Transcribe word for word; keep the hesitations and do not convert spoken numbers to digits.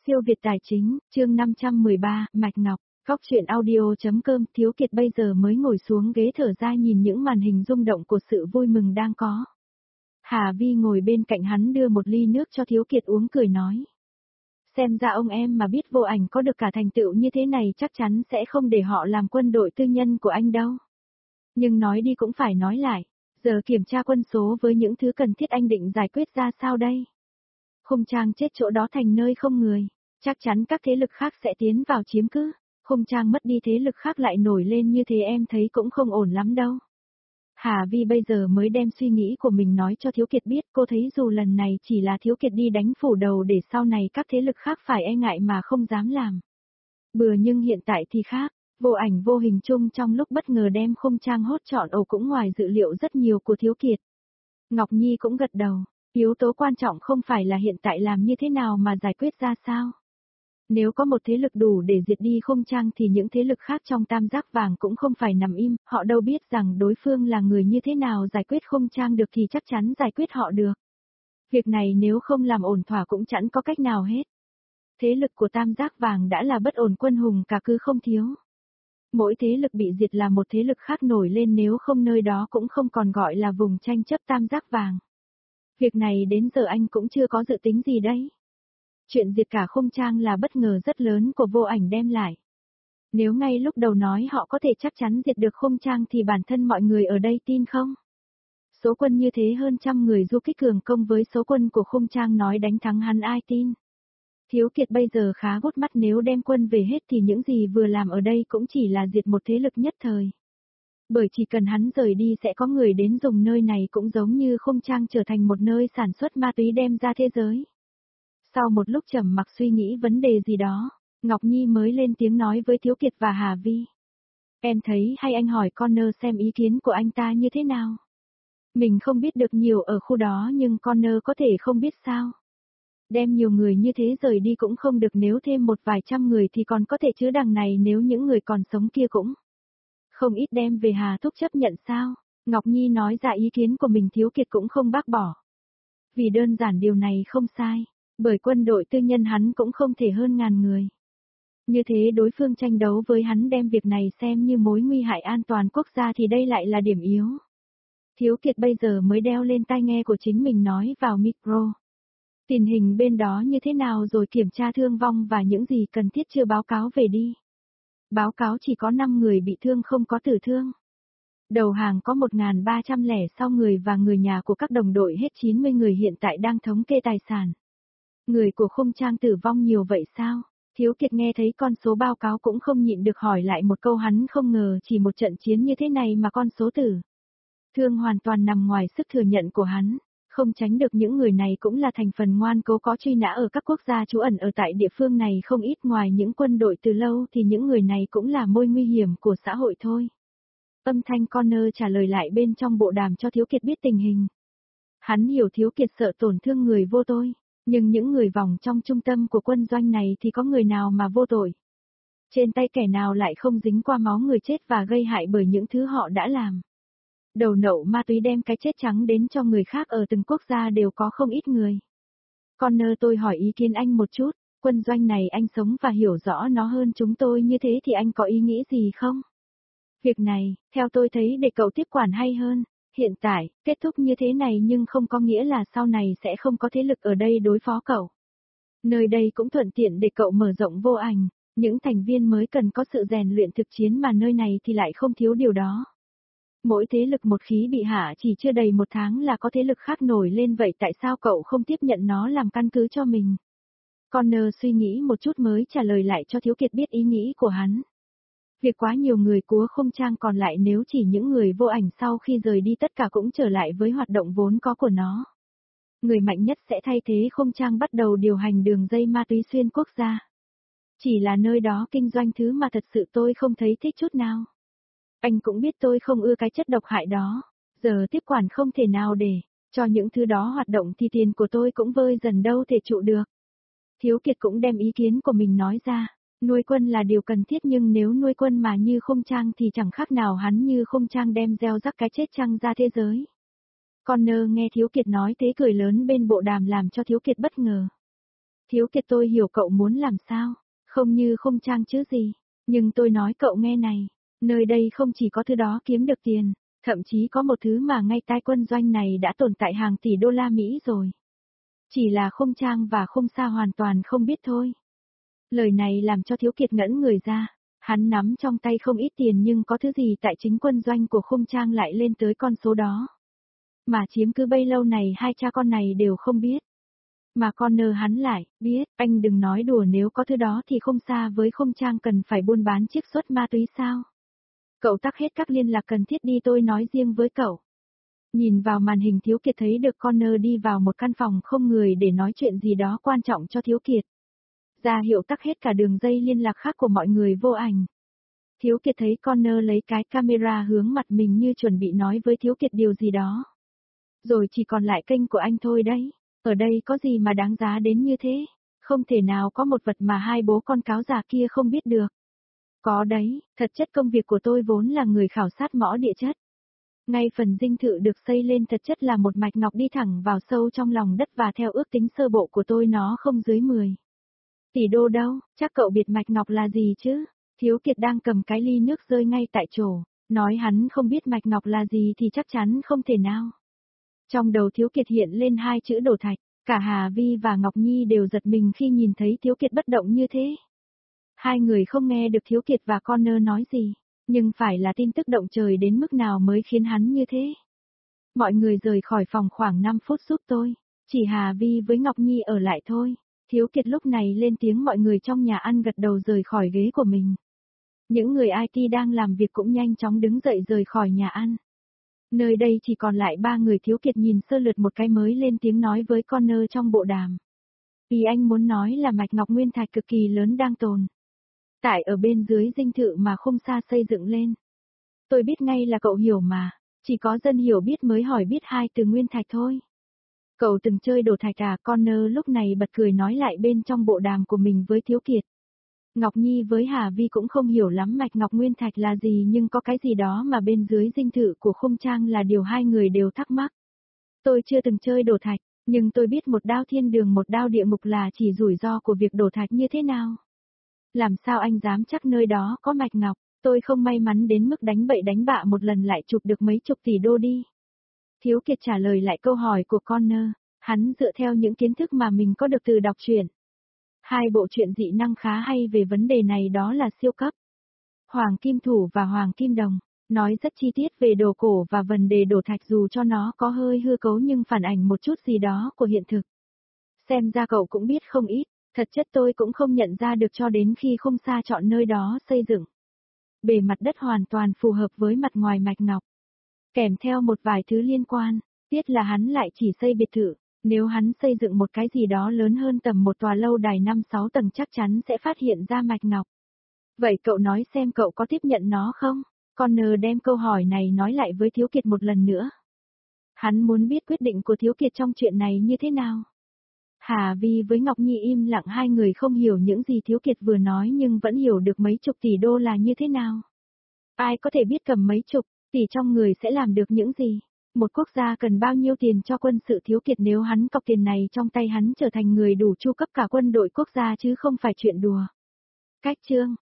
Siêu Việt Tài Chính, chương năm trăm mười ba, Mạch Ngọc, Cóc truyện audio.com. Thiếu Kiệt bây giờ mới ngồi xuống ghế thở ra nhìn những màn hình rung động của sự vui mừng đang có. Hà Vi ngồi bên cạnh hắn đưa một ly nước cho Thiếu Kiệt uống cười nói. Xem ra ông em mà biết Vô Ảnh có được cả thành tựu như thế này chắc chắn sẽ không để họ làm quân đội tư nhân của anh đâu. Nhưng nói đi cũng phải nói lại, giờ kiểm tra quân số với những thứ cần thiết anh định giải quyết ra sao đây? Khung Trang chết chỗ đó thành nơi không người, chắc chắn các thế lực khác sẽ tiến vào chiếm cứ. Khung Trang mất đi thế lực khác lại nổi lên như thế em thấy cũng không ổn lắm đâu. Hà Vi bây giờ mới đem suy nghĩ của mình nói cho Thiếu Kiệt biết, cô thấy dù lần này chỉ là Thiếu Kiệt đi đánh phủ đầu để sau này các thế lực khác phải e ngại mà không dám làm. Bừa nhưng hiện tại thì khác, Vô Ảnh vô hình chung trong lúc bất ngờ đem Khung Trang hốt trọn ổ cũng ngoài dự liệu rất nhiều của Thiếu Kiệt. Ngọc Nhi cũng gật đầu, yếu tố quan trọng không phải là hiện tại làm như thế nào mà giải quyết ra sao. Nếu có một thế lực đủ để diệt đi Khung Trang thì những thế lực khác trong tam giác vàng cũng không phải nằm im, họ đâu biết rằng đối phương là người như thế nào giải quyết Khung Trang được thì chắc chắn giải quyết họ được. Việc này nếu không làm ổn thỏa cũng chẳng có cách nào hết. Thế lực của tam giác vàng đã là bất ổn quân hùng cả cứ không thiếu. Mỗi thế lực bị diệt là một thế lực khác nổi lên, nếu không nơi đó cũng không còn gọi là vùng tranh chấp tam giác vàng. Việc này đến giờ anh cũng chưa có dự tính gì đấy. Chuyện diệt cả Khung Trang là bất ngờ rất lớn của Vô Ảnh đem lại. Nếu ngay lúc đầu nói họ có thể chắc chắn diệt được Khung Trang thì bản thân mọi người ở đây tin không? Số quân như thế hơn trăm người du kích cường công với số quân của Khung Trang nói đánh thắng hắn ai tin? Thiếu Kiệt bây giờ khá gút mắt, nếu đem quân về hết thì những gì vừa làm ở đây cũng chỉ là diệt một thế lực nhất thời. Bởi chỉ cần hắn rời đi sẽ có người đến dùng nơi này, cũng giống như Khung Trang trở thành một nơi sản xuất ma túy đem ra thế giới. Sau một lúc trầm mặc suy nghĩ vấn đề gì đó, Ngọc Nhi mới lên tiếng nói với Thiếu Kiệt và Hà Vi. Em thấy hay anh hỏi Connor xem ý kiến của anh ta như thế nào. Mình không biết được nhiều ở khu đó nhưng Connor có thể không biết sao. Đem nhiều người như thế rời đi cũng không được, nếu thêm một vài trăm người thì còn có thể, chứ đằng này nếu những người còn sống kia cũng không ít đem về Hà Thúc chấp nhận sao? Ngọc Nhi nói ra ý kiến của mình, Thiếu Kiệt cũng không bác bỏ. Vì đơn giản điều này không sai. Bởi quân đội tư nhân hắn cũng không thể hơn ngàn người. Như thế đối phương tranh đấu với hắn đem việc này xem như mối nguy hại an toàn quốc gia thì đây lại là điểm yếu. Thiếu Kiệt bây giờ mới đeo lên tai nghe của chính mình nói vào micro. Tình hình bên đó như thế nào rồi, kiểm tra thương vong và những gì cần thiết chưa báo cáo về đi. Báo cáo chỉ có năm người bị thương, không có tử thương. Đầu hàng có một nghìn ba trăm lẻ sáu người và người nhà của các đồng đội hết chín mươi người, hiện tại đang thống kê tài sản. Người của Khung Trang tử vong nhiều vậy sao? Thiếu Kiệt nghe thấy con số báo cáo cũng không nhịn được hỏi lại một câu, hắn không ngờ chỉ một trận chiến như thế này mà con số tử thương hoàn toàn nằm ngoài sức thừa nhận của hắn. Không tránh được những người này cũng là thành phần ngoan cố có truy nã ở các quốc gia trú ẩn ở tại địa phương này không ít, ngoài những quân đội từ lâu thì những người này cũng là mối nguy hiểm của xã hội thôi. Âm thanh Connor trả lời lại bên trong bộ đàm cho Thiếu Kiệt biết tình hình. Hắn hiểu Thiếu Kiệt sợ tổn thương người vô tội. Nhưng những người vòng trong trung tâm của quân doanh này thì có người nào mà vô tội? Trên tay kẻ nào lại không dính qua máu người chết và gây hại bởi những thứ họ đã làm? Đầu nậu ma túy đem cái chết trắng đến cho người khác ở từng quốc gia đều có không ít người. Connor, tôi hỏi ý kiến anh một chút, quân doanh này anh sống và hiểu rõ nó hơn chúng tôi như thế thì anh có ý nghĩ gì không? Việc này, theo tôi thấy để cậu tiếp quản hay hơn. Hiện tại, kết thúc như thế này nhưng không có nghĩa là sau này sẽ không có thế lực ở đây đối phó cậu. Nơi đây cũng thuận tiện để cậu mở rộng Vô Ảnh, những thành viên mới cần có sự rèn luyện thực chiến mà nơi này thì lại không thiếu điều đó. Mỗi thế lực một khí bị hạ chỉ chưa đầy một tháng là có thế lực khác nổi lên, vậy tại sao cậu không tiếp nhận nó làm căn cứ cho mình? Connor suy nghĩ một chút mới trả lời lại cho Thiếu Kiệt biết ý nghĩ của hắn. Việc quá nhiều người của Khung Trang còn lại, nếu chỉ những người Vô Ảnh sau khi rời đi tất cả cũng trở lại với hoạt động vốn có của nó. Người mạnh nhất sẽ thay thế Khung Trang bắt đầu điều hành đường dây ma túy xuyên quốc gia. Chỉ là nơi đó kinh doanh thứ mà thật sự tôi không thấy thích chút nào. Anh cũng biết tôi không ưa cái chất độc hại đó. Giờ tiếp quản không thể nào để cho những thứ đó hoạt động thì tiền của tôi cũng vơi dần đâu thể trụ được. Thiếu Kiệt cũng đem ý kiến của mình nói ra. Nuôi quân là điều cần thiết nhưng nếu nuôi quân mà như Khung Trang thì chẳng khác nào hắn như Khung Trang đem gieo rắc cái chết chăng ra thế giới. Connor nghe Thiếu Kiệt nói thế cười lớn bên bộ đàm làm cho Thiếu Kiệt bất ngờ. Thiếu Kiệt tôi hiểu cậu muốn làm sao, không như không trang chứ gì, nhưng tôi nói cậu nghe này, nơi đây không chỉ có thứ đó kiếm được tiền, thậm chí có một thứ mà ngay tại quân doanh này đã tồn tại hàng tỷ đô la Mỹ rồi. Chỉ là không trang và không xa hoàn toàn không biết thôi. Lời này làm cho Thiếu Kiệt ngẩn người ra, hắn nắm trong tay không ít tiền nhưng có thứ gì tại chính quân doanh của không trang lại lên tới con số đó. Mà chiếm cứ bấy lâu này hai cha con này đều không biết. Mà Connor hắn lại, biết, anh đừng nói đùa nếu có thứ đó thì không xa với không trang cần phải buôn bán chiết xuất ma túy sao. Cậu tắt hết các liên lạc cần thiết đi tôi nói riêng với cậu. Nhìn vào màn hình Thiếu Kiệt thấy được Connor đi vào một căn phòng không người để nói chuyện gì đó quan trọng cho Thiếu Kiệt. Ra hiệu tắt hết cả đường dây liên lạc khác của mọi người vô ảnh. Thiếu Kiệt thấy Connor lấy cái camera hướng mặt mình như chuẩn bị nói với Thiếu Kiệt điều gì đó. Rồi chỉ còn lại kênh của anh thôi đấy. Ở đây có gì mà đáng giá đến như thế? Không thể nào có một vật mà hai bố con cáo già kia không biết được. Có đấy, thật chất công việc của tôi vốn là người khảo sát mỏ địa chất. Ngay phần dinh thự được xây lên thật chất là một mạch ngọc đi thẳng vào sâu trong lòng đất và theo ước tính sơ bộ của tôi nó không dưới mười tỷ đô đâu, chắc cậu biết mạch ngọc là gì chứ? Thiếu Kiệt đang cầm cái ly nước rơi ngay tại chỗ, nói hắn không biết mạch ngọc là gì thì chắc chắn không thể nào. Trong đầu Thiếu Kiệt hiện lên hai chữ đổ thạch, cả Hà Vi và Ngọc Nhi đều giật mình khi nhìn thấy Thiếu Kiệt bất động như thế. Hai người không nghe được Thiếu Kiệt và Connor nói gì, nhưng phải là tin tức động trời đến mức nào mới khiến hắn như thế. Mọi người rời khỏi phòng khoảng năm phút giúp tôi, chỉ Hà Vi với Ngọc Nhi ở lại thôi. Thiếu Kiệt lúc này lên tiếng mọi người trong nhà ăn gật đầu rời khỏi ghế của mình. Những người i tê đang làm việc cũng nhanh chóng đứng dậy rời khỏi nhà ăn. Nơi đây chỉ còn lại ba người. Thiếu Kiệt nhìn sơ lượt một cái mới lên tiếng nói với Connor trong bộ đàm. Vì anh muốn nói là mạch ngọc nguyên thạch cực kỳ lớn đang tồn tại ở bên dưới dinh thự mà không xa xây dựng lên. Tôi biết ngay là cậu hiểu mà, chỉ có dân hiểu biết mới hỏi biết hai từ nguyên thạch thôi. Cậu từng chơi đổ thạch à? Connor lúc này bật cười nói lại bên trong bộ đàm của mình với Thiếu Kiệt. Ngọc Nhi với Hà Vi cũng không hiểu lắm mạch ngọc nguyên thạch là gì nhưng có cái gì đó mà bên dưới dinh thự của không trang là điều hai người đều thắc mắc. Tôi chưa từng chơi đổ thạch, nhưng tôi biết một đao thiên đường một đao địa ngục là chỉ rủi ro của việc đổ thạch như thế nào. Làm sao anh dám chắc nơi đó có mạch ngọc, tôi không may mắn đến mức đánh bậy đánh bạ một lần lại chụp được mấy chục tỷ đô đi. Thiếu Kiệt trả lời lại câu hỏi của Connor, hắn dựa theo những kiến thức mà mình có được từ đọc truyện. Hai bộ truyện dị năng khá hay về vấn đề này đó là siêu cấp. Hoàng Kim Thủ và Hoàng Kim Đồng, nói rất chi tiết về đồ cổ và vấn đề đổ thạch dù cho nó có hơi hư cấu nhưng phản ảnh một chút gì đó của hiện thực. Xem ra cậu cũng biết không ít, thật chất tôi cũng không nhận ra được cho đến khi không xa chọn nơi đó xây dựng. Bề mặt đất hoàn toàn phù hợp với mặt ngoài mạch ngọc. Kèm theo một vài thứ liên quan, tiếc là hắn lại chỉ xây biệt thự. Nếu hắn xây dựng một cái gì đó lớn hơn tầm một tòa lâu đài năm sáu tầng chắc chắn sẽ phát hiện ra mạch ngọc. Vậy cậu nói xem cậu có tiếp nhận nó không? Connor đem câu hỏi này nói lại với Thiếu Kiệt một lần nữa. Hắn muốn biết quyết định của Thiếu Kiệt trong chuyện này như thế nào. Hà Vi với Ngọc Nhi im lặng, hai người không hiểu những gì Thiếu Kiệt vừa nói nhưng vẫn hiểu được mấy chục tỷ đô là như thế nào. Ai có thể biết cầm mấy chục tỷ trong người sẽ làm được những gì? Một quốc gia cần bao nhiêu tiền cho quân sự? Thiếu Kiệt nếu hắn cọc tiền này trong tay hắn trở thành người đủ chu cấp cả quân đội quốc gia chứ không phải chuyện đùa. Cách chương